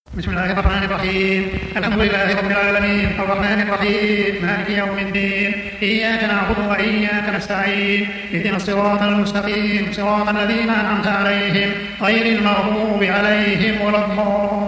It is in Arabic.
بسم الله الرحمن الرحيم. الحمد لله رب العالمين الرحمن الرحيم مالك يوم الدين. إياك نعبد وإياك نستعين. اهدنا الصراط المستقيم صراط الذين أنعمت عليهم غير المغضوب عليهم ولا الضالين.